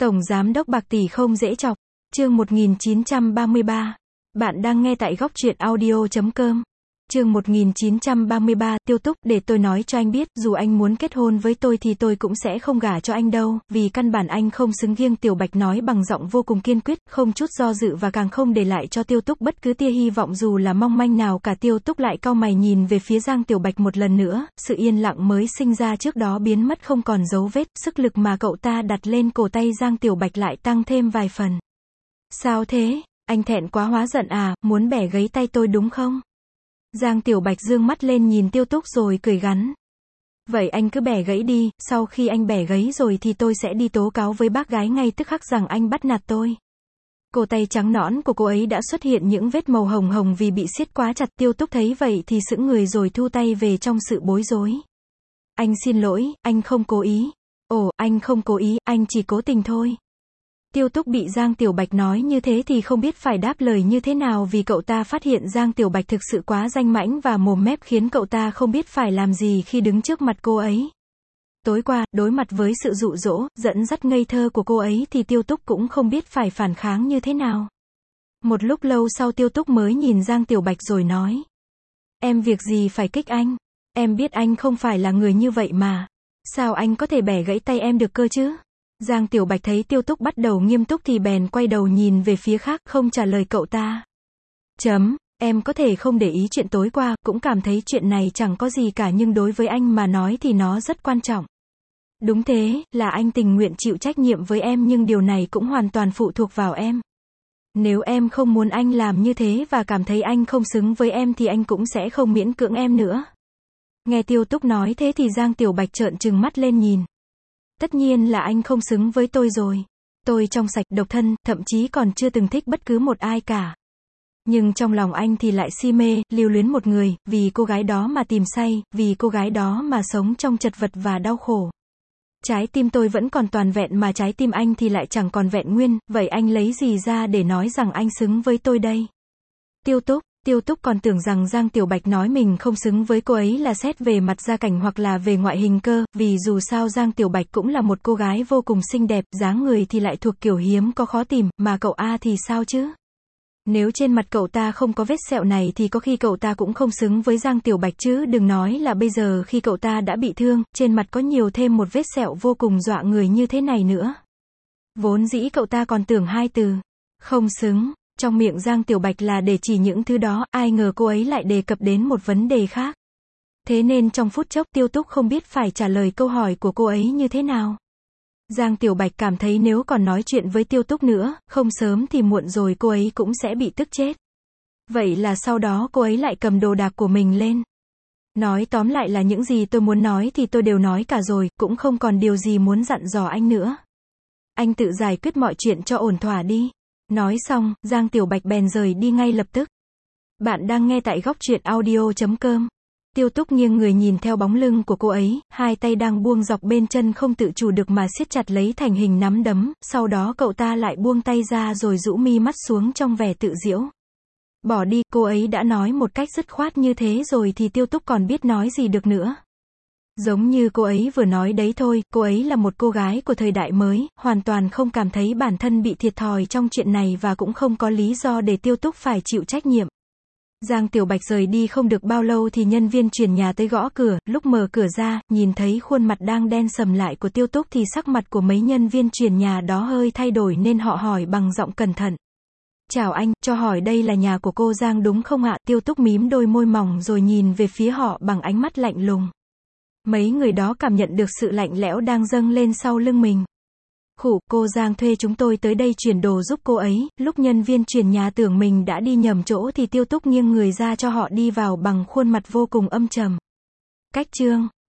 Tổng Giám đốc bạc tỷ không dễ chọc. Chương 1933. Bạn đang nghe tại góc truyện audio.com. Chương 1933, Tiêu Túc, để tôi nói cho anh biết, dù anh muốn kết hôn với tôi thì tôi cũng sẽ không gả cho anh đâu, vì căn bản anh không xứng. Giang Tiểu Bạch nói bằng giọng vô cùng kiên quyết, không chút do dự và càng không để lại cho Tiêu Túc bất cứ tia hy vọng dù là mong manh nào cả. Tiêu Túc lại cau mày nhìn về phía Giang Tiểu Bạch một lần nữa, sự yên lặng mới sinh ra trước đó biến mất không còn dấu vết, sức lực mà cậu ta đặt lên cổ tay Giang Tiểu Bạch lại tăng thêm vài phần. Sao thế? Anh thẹn quá hóa giận à, muốn bẻ gãy tay tôi đúng không? Giang Tiểu Bạch dương mắt lên nhìn Tiêu Túc rồi cười gắn. Vậy anh cứ bẻ gãy đi, sau khi anh bẻ gãy rồi thì tôi sẽ đi tố cáo với bác gái ngay tức khắc rằng anh bắt nạt tôi. Cổ tay trắng nõn của cô ấy đã xuất hiện những vết màu hồng hồng vì bị siết quá chặt. Tiêu Túc thấy vậy thì sững người rồi thu tay về trong sự bối rối. Anh xin lỗi, anh không cố ý. Ồ, anh không cố ý, anh chỉ cố tình thôi. Tiêu Túc bị Giang Tiểu Bạch nói như thế thì không biết phải đáp lời như thế nào, vì cậu ta phát hiện Giang Tiểu Bạch thực sự quá danh mãnh và mồm mép khiến cậu ta không biết phải làm gì khi đứng trước mặt cô ấy. Tối qua, đối mặt với sự dụ dỗ, dẫn dắt ngây thơ của cô ấy thì Tiêu Túc cũng không biết phải phản kháng như thế nào. Một lúc lâu sau Tiêu Túc mới nhìn Giang Tiểu Bạch rồi nói. Em việc gì phải kích anh? Em biết anh không phải là người như vậy mà. Sao anh có thể bẻ gãy tay em được cơ chứ? Giang Tiểu Bạch thấy Tiêu Túc bắt đầu nghiêm túc thì bèn quay đầu nhìn về phía khác, không trả lời cậu ta. Em có thể không để ý chuyện tối qua, cũng cảm thấy chuyện này chẳng có gì cả, nhưng đối với anh mà nói thì nó rất quan trọng. Đúng thế, là anh tình nguyện chịu trách nhiệm với em, nhưng điều này cũng hoàn toàn phụ thuộc vào em. Nếu em không muốn anh làm như thế và cảm thấy anh không xứng với em thì anh cũng sẽ không miễn cưỡng em nữa. Nghe Tiêu Túc nói thế thì Giang Tiểu Bạch trợn trừng mắt lên nhìn. Tất nhiên là anh không xứng với tôi rồi. Tôi trong sạch, độc thân, thậm chí còn chưa từng thích bất cứ một ai cả. Nhưng trong lòng anh thì lại si mê, lưu luyến một người, vì cô gái đó mà tìm say, vì cô gái đó mà sống trong chật vật và đau khổ. Trái tim tôi vẫn còn toàn vẹn mà trái tim anh thì lại chẳng còn vẹn nguyên, vậy anh lấy gì ra để nói rằng anh xứng với tôi đây? Tiêu Túc còn tưởng rằng Giang Tiểu Bạch nói mình không xứng với cô ấy là xét về mặt gia cảnh hoặc là về ngoại hình cơ, vì dù sao Giang Tiểu Bạch cũng là một cô gái vô cùng xinh đẹp, dáng người thì lại thuộc kiểu hiếm có khó tìm, mà cậu A thì sao chứ? Nếu trên mặt cậu ta không có vết sẹo này thì có khi cậu ta cũng không xứng với Giang Tiểu Bạch chứ, đừng nói là bây giờ khi cậu ta đã bị thương, trên mặt có nhiều thêm một vết sẹo vô cùng dọa người như thế này nữa. Vốn dĩ cậu ta còn tưởng hai từ, không xứng, trong miệng Giang Tiểu Bạch là để chỉ những thứ đó, ai ngờ cô ấy lại đề cập đến một vấn đề khác. Thế nên trong phút chốc Tiêu Túc không biết phải trả lời câu hỏi của cô ấy như thế nào. Giang Tiểu Bạch cảm thấy nếu còn nói chuyện với Tiêu Túc nữa, không sớm thì muộn rồi cô ấy cũng sẽ bị tức chết. Vậy là sau đó cô ấy lại cầm đồ đạc của mình lên. Nói tóm lại là những gì tôi muốn nói thì tôi đều nói cả rồi, cũng không còn điều gì muốn dặn dò anh nữa. Anh tự giải quyết mọi chuyện cho ổn thỏa đi. Nói xong, Giang Tiểu Bạch bèn rời đi ngay lập tức. Bạn đang nghe tại góc truyện audio.com. Tiêu Túc nghiêng người nhìn theo bóng lưng của cô ấy, hai tay đang buông dọc bên chân không tự chủ được mà siết chặt lấy thành hình nắm đấm, sau đó cậu ta lại buông tay ra rồi rũ mi mắt xuống trong vẻ tự giễu. Bỏ đi, cô ấy đã nói một cách dứt khoát như thế rồi thì Tiêu Túc còn biết nói gì được nữa. Giống như cô ấy vừa nói đấy thôi, cô ấy là một cô gái của thời đại mới, hoàn toàn không cảm thấy bản thân bị thiệt thòi trong chuyện này và cũng không có lý do để Tiêu Túc phải chịu trách nhiệm. Giang Tiểu Bạch rời đi không được bao lâu thì nhân viên chuyển nhà tới gõ cửa, lúc mở cửa ra, nhìn thấy khuôn mặt đang đen sầm lại của Tiêu Túc thì sắc mặt của mấy nhân viên chuyển nhà đó hơi thay đổi nên họ hỏi bằng giọng cẩn thận. Chào anh, cho hỏi đây là nhà của cô Giang đúng không ạ? Tiêu Túc mím đôi môi mỏng rồi nhìn về phía họ bằng ánh mắt lạnh lùng. Mấy người đó cảm nhận được sự lạnh lẽo đang dâng lên sau lưng mình. Cô Giang thuê chúng tôi tới đây chuyển đồ giúp cô ấy, lúc nhân viên chuyển nhà tưởng mình đã đi nhầm chỗ thì Tiêu Túc nghiêng người ra cho họ đi vào bằng khuôn mặt vô cùng âm trầm. Cách chương